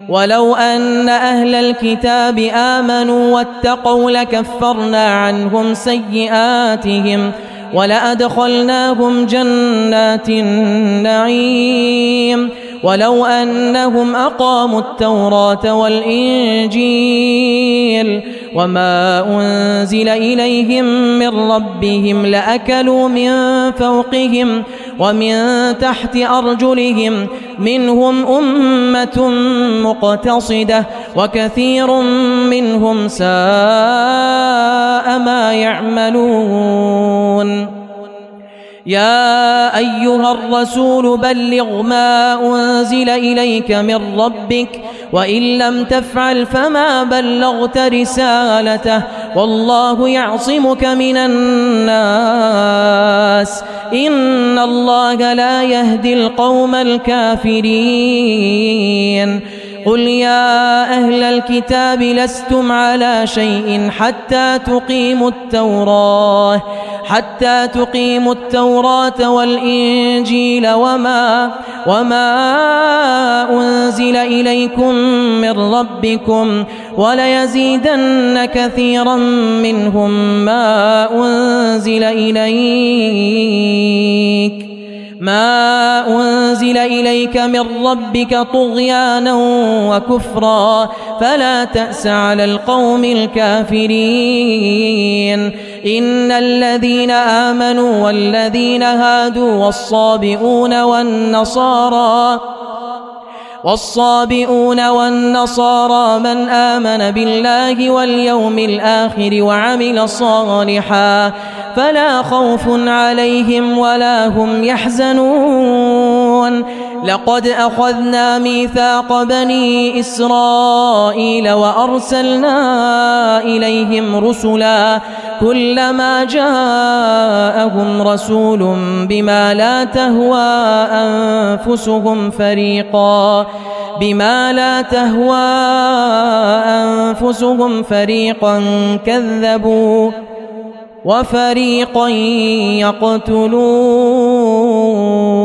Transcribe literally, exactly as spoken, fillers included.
ولو أن أهل الكتاب آمنوا واتقوا لكفرنا عنهم سيئاتهم ولأدخلناهم جنات النعيم ولو أنهم أقاموا التوراة والإنجيل وما أنزل إليهم من ربهم لأكلوا من فوقهم ومن تحت أرجلهم منهم أمة مقتصدة وكثير منهم ساء ما يعملون. يا أيها الرسول بلغ ما أنزل إليك من ربك وإن لم تفعل فما بلغت رسالته والله يعصمك من الناس إن الله لا يهدي القوم الكافرين. قل يا أهل الكتاب لستم على شيء حتى تقيموا التوراة حتى تقيموا التوراة والإنجيل وما وما أنزل إليكم من ربكم وليزيدن كثيرا منهم ما أنزل إليك ما أنزل إليك من ربك طغيانا وكفرا فلا تأس على القوم الكافرين. إن الذين آمنوا والذين هادوا والصابئون والنصارى والصابئون والنصارى من آمن بالله واليوم الآخر وعمل صالحا فلا خوف عليهم ولا هم يحزنون. لقد أخذنا ميثاق بني إسرائيل وأرسلنا إليهم رسلا كلما جاءهم رسول بما لا تهوى أنفسهم فريقا بما لا تهوى أنفسهم فريقا كذبوا وفريقا يقتلون.